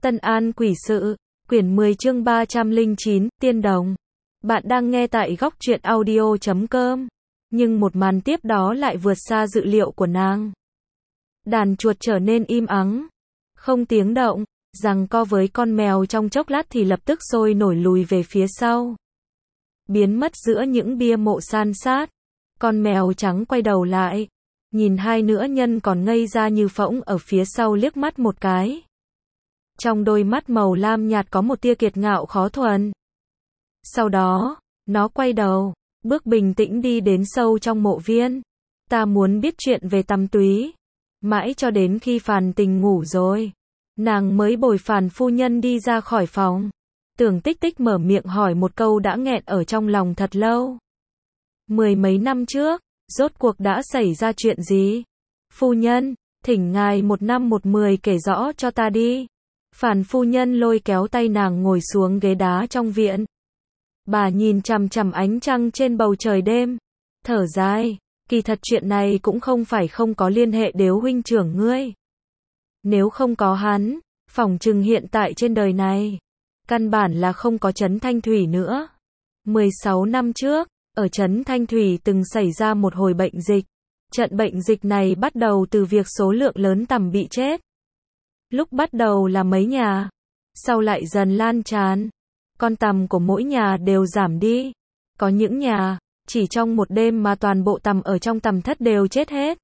Tân An Quỷ Sự, quyển 10 chương 309, Tiên Đồng. Bạn đang nghe tại góc truyện audio.com. Nhưng một màn tiếp đó lại vượt xa dự liệu của nàng. Đàn chuột trở nên im ắng, không tiếng động, giằng co với con mèo trong chốc lát thì lập tức sôi nổi lùi về phía sau. Biến mất giữa những bia mộ san sát. Con mèo trắng quay đầu lại, nhìn hai nữ nhân còn ngây ra như phỗng ở phía sau liếc mắt một cái. Trong đôi mắt màu lam nhạt có một tia kiệt ngạo khó thuần. Sau đó, nó quay đầu, bước bình tĩnh đi đến sâu trong mộ viên. Ta muốn biết chuyện về Tầm Túy. Mãi cho đến khi Phàn Tình ngủ rồi, nàng mới bồi Phàn phu nhân đi ra khỏi phòng. Tưởng Tích Tích mở miệng hỏi một câu đã nghẹn ở trong lòng thật lâu. 10 mấy năm trước, rốt cuộc đã xảy ra chuyện gì? Phu nhân, thỉnh ngài 1 năm 1 10 kể rõ cho ta đi. Phàn phu nhân lôi kéo tay nàng ngồi xuống ghế đá trong viện. Bà nhìn chằm chằm ánh trăng trên bầu trời đêm, thở dài, kỳ thật chuyện này cũng không phải không có liên hệ đến huynh trưởng ngươi. Nếu không có hắn, phỏng chừng hiện tại trên đời này, căn bản là không có trấn Thanh Thủy nữa. 16 năm trước, ở trấn Thanh Thủy từng xảy ra một hồi bệnh dịch. Trận bệnh dịch này bắt đầu từ việc số lượng lớn tằm bị chết. Lúc bắt đầu là mấy nhà, sau lại dần lan tràn. Con tằm của mỗi nhà đều giảm đi. Có những nhà, chỉ trong một đêm mà toàn bộ tằm ở trong tằm thất đều chết hết.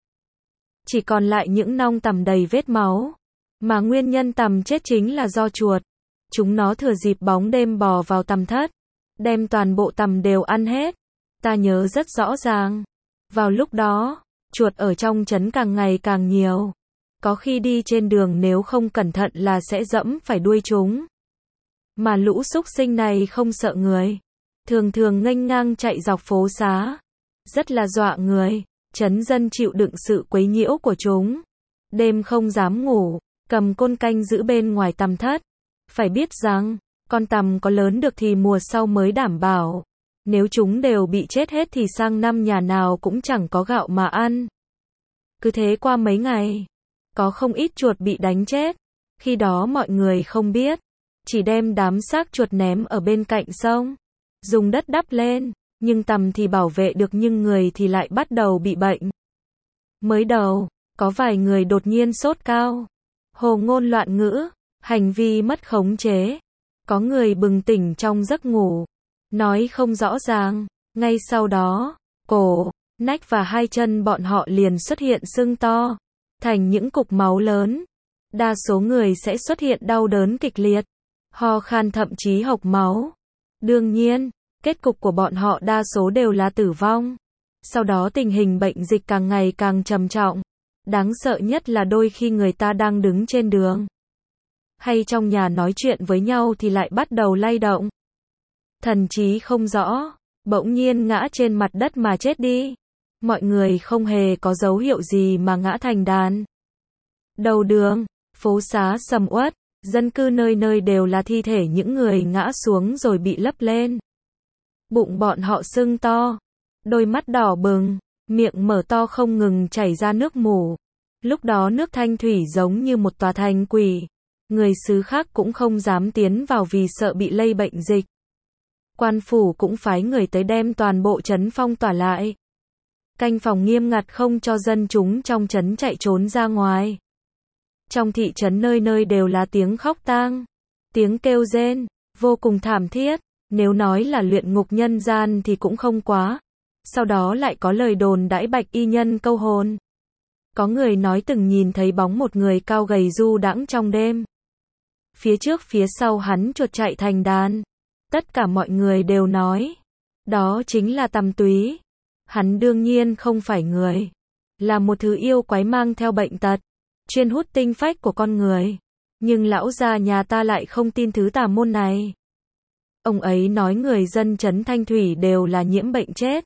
Chỉ còn lại những nong tằm đầy vết máu. Mà nguyên nhân tằm chết chính là do chuột. Chúng nó thừa dịp bóng đêm bò vào tằm thất, đem toàn bộ tằm đều ăn hết. Ta nhớ rất rõ ràng. Vào lúc đó, chuột ở trong trấn càng ngày càng nhiều. Có khi đi trên đường nếu không cẩn thận là sẽ dẫm phải đuôi chúng. Mà lũ súc sinh này không sợ người, thường thường nghênh ngang chạy dọc phố xá, rất là dọa người. Trấn dân chịu đựng sự quấy nhiễu của chúng, đêm không dám ngủ, cầm côn canh giữ bên ngoài tằm thất. Phải biết rằng, con tằm có lớn được thì mùa sau mới đảm bảo. Nếu chúng đều bị chết hết thì sang năm nhà nào cũng chẳng có gạo mà ăn. Cứ thế qua mấy ngày, có không ít chuột bị đánh chết. Khi đó mọi người không biết, chỉ đem đám xác chuột ném ở bên cạnh sông, dùng đất đắp lên, nhưng tằm thì bảo vệ được nhưng người thì lại bắt đầu bị bệnh. Mới đầu, có vài người đột nhiên sốt cao, hồ ngôn loạn ngữ, hành vi mất khống chế. Có người bừng tỉnh trong giấc ngủ, nói không rõ ràng. Ngay sau đó, cổ, nách và hai chân bọn họ liền xuất hiện sưng to, thành những cục máu lớn. Đa số người sẽ xuất hiện đau đớn kịch liệt, ho khan thậm chí hộc máu. Đương nhiên, kết cục của bọn họ đa số đều là tử vong. Sau đó tình hình bệnh dịch càng ngày càng trầm trọng. Đáng sợ nhất là đôi khi người ta đang đứng trên đường, hay trong nhà nói chuyện với nhau thì lại bắt đầu lay động. Thần trí không rõ, bỗng nhiên ngã trên mặt đất mà chết đi. Mọi người không hề có dấu hiệu gì mà ngã thành đàn. Đầu đường, phố xá sầm uất, dân cư nơi nơi đều là thi thể những người ngã xuống rồi bị lấp lên. Bụng bọn họ sưng to, đôi mắt đỏ bừng, miệng mở to không ngừng chảy ra nước mủ. Lúc đó nước Thanh Thủy giống như một tòa thành quỷ. Người xứ khác cũng không dám tiến vào vì sợ bị lây bệnh dịch. Quan phủ cũng phái người tới đem toàn bộ trấn phong tỏa lại. Canh phòng nghiêm ngặt không cho dân chúng trong trấn chạy trốn ra ngoài. Trong thị trấn nơi nơi đều là tiếng khóc tang, tiếng kêu rên, vô cùng thảm thiết. Nếu nói là luyện ngục nhân gian thì cũng không quá. Sau đó lại có lời đồn đãi Bạch y nhân câu hồn. Có người nói từng nhìn thấy bóng một người cao gầy du đãng trong đêm. Phía trước phía sau hắn chuột chạy thành đàn. Tất cả mọi người đều nói, đó chính là Tầm Túy. Hắn đương nhiên không phải người, là một thứ yêu quái mang theo bệnh tật, chuyên hút tinh phách của con người. Nhưng lão già nhà ta lại không tin thứ tà môn này. Ông ấy nói người dân trấn Thanh Thủy đều là nhiễm bệnh chết.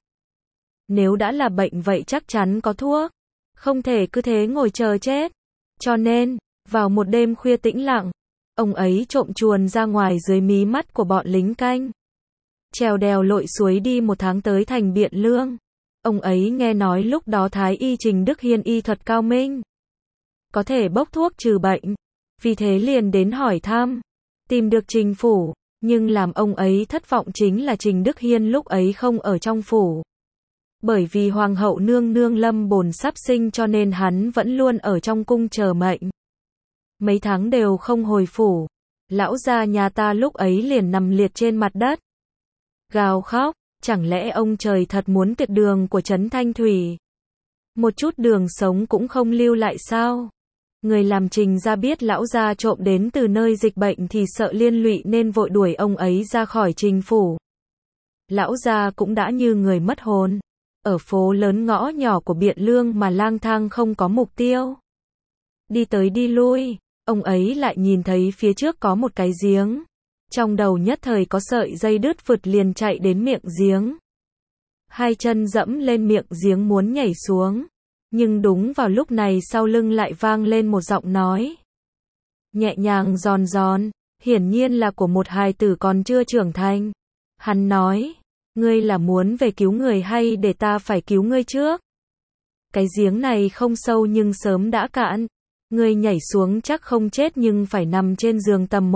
Nếu đã là bệnh vậy chắc chắn có thuốc, không thể cứ thế ngồi chờ chết. Cho nên, vào một đêm khuya tĩnh lặng, ông ấy trộm chuồn ra ngoài dưới mí mắt của bọn lính canh. Trèo đèo lội suối đi 1 tháng tới thành Biện Lương. Ông ấy nghe nói lúc đó Thái y Trình Đức Hiên y thuật cao minh, có thể bốc thuốc trừ bệnh. vì thế liền đến hỏi thăm, tìm được Trình phủ, nhưng làm ông ấy thất vọng chính là Trình Đức Hiên lúc ấy không ở trong phủ. Bởi vì Hoàng hậu nương nương lâm bồn sắp sinh cho nên hắn vẫn luôn ở trong cung chờ mệnh. Mấy tháng đều không hồi phủ. Lão gia nhà ta lúc ấy liền nằm liệt trên mặt đất. Gào khóc, chẳng lẽ ông trời thật muốn tuyệt đường của Trấn Thanh Thủy? Một chút đường sống cũng không lưu lại sao? Người làm Trình gia biết lão gia trộm đến từ nơi dịch bệnh thì sợ liên lụy nên vội đuổi ông ấy ra khỏi Trình phủ. Lão gia cũng đã như người mất hồn. Ở phố lớn ngõ nhỏ của Biện Lương mà lang thang không có mục tiêu. Đi tới đi lui, ông ấy lại nhìn thấy phía trước có một cái giếng. Trong đầu nhất thời có sợi dây đứt vượt liền chạy đến miệng giếng. Hai chân dẫm lên miệng giếng muốn nhảy xuống. Nhưng đúng vào lúc này sau lưng lại vang lên một giọng nói. Nhẹ nhàng giòn giòn, hiển nhiên là của một hài tử còn chưa trưởng thành. Hắn nói, ngươi là muốn về cứu người hay để ta phải cứu ngươi trước? Cái giếng này không sâu nhưng sớm đã cạn. Ngươi nhảy xuống chắc không chết nhưng phải nằm trên giường tầm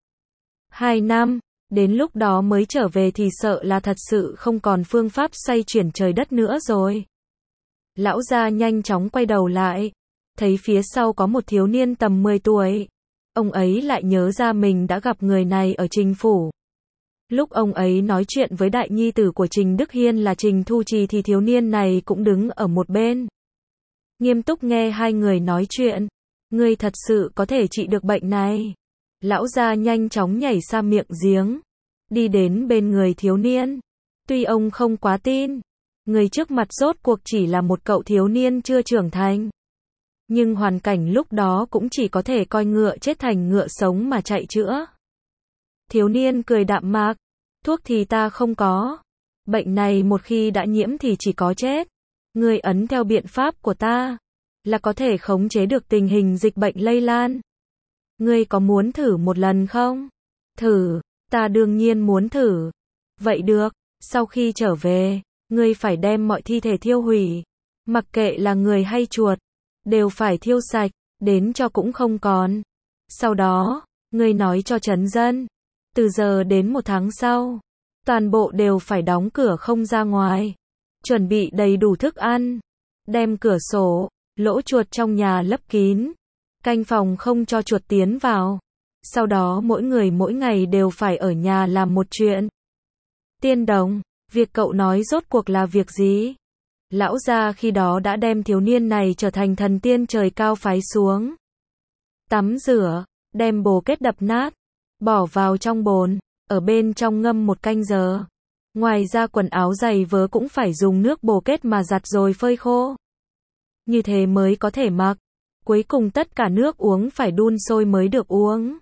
1-2 năm. Đến lúc đó mới trở về thì sợ là thật sự không còn phương pháp xoay chuyển trời đất nữa rồi. Lão gia nhanh chóng quay đầu lại. Thấy phía sau có một thiếu niên tầm 10 tuổi. Ông ấy lại nhớ ra mình đã gặp người này ở Trình phủ. Lúc ông ấy nói chuyện với đại nhi tử của Trình Đức Hiên là Trình Thu Trì thì thiếu niên này cũng đứng ở một bên. Nghiêm túc nghe hai người nói chuyện. Ngươi thật sự có thể trị được bệnh này. Lão gia nhanh chóng nhảy ra miệng giếng. Đi đến bên người thiếu niên. Tuy ông không quá tin. Người trước mặt rốt cuộc chỉ là một cậu thiếu niên chưa trưởng thành. Nhưng hoàn cảnh lúc đó cũng chỉ có thể coi ngựa chết thành ngựa sống mà chạy chữa. Thiếu niên cười đạm mạc. Thuốc thì ta không có. Bệnh này một khi đã nhiễm thì chỉ có chết. Ngươi ấn theo biện pháp của ta. Là có thể khống chế được tình hình dịch bệnh lây lan. Ngươi có muốn thử một lần không? Thử, ta đương nhiên muốn thử. Vậy được, sau khi trở về, ngươi phải đem mọi thi thể thiêu hủy. Mặc kệ là người hay chuột, đều phải thiêu sạch, đến cho cũng không còn. Sau đó, ngươi nói cho trấn dân. Từ giờ đến 1 tháng sau, toàn bộ đều phải đóng cửa không ra ngoài. Chuẩn bị đầy đủ thức ăn. Đem cửa sổ, lỗ chuột trong nhà lấp kín. Canh phòng không cho chuột tiến vào. Sau đó mỗi người mỗi ngày đều phải ở nhà làm một chuyện. Tiên đồng, việc cậu nói rốt cuộc là việc gì? Lão gia khi đó đã đem thiếu niên này trở thành thần tiên trời cao phái xuống. Tắm rửa, đem bồ kết đập nát, bỏ vào trong bồn, ở bên trong ngâm 1 canh giờ. Ngoài ra quần áo giày vớ cũng phải dùng nước bồ kết mà giặt rồi phơi khô. Như thế mới có thể mặc. Cuối cùng tất cả nước uống phải đun sôi mới được uống.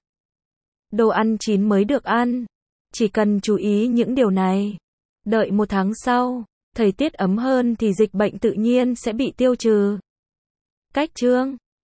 Đồ ăn chín mới được ăn. Chỉ cần chú ý những điều này. Đợi 1 tháng sau, thời tiết ấm hơn thì dịch bệnh tự nhiên sẽ bị tiêu trừ. Cách chương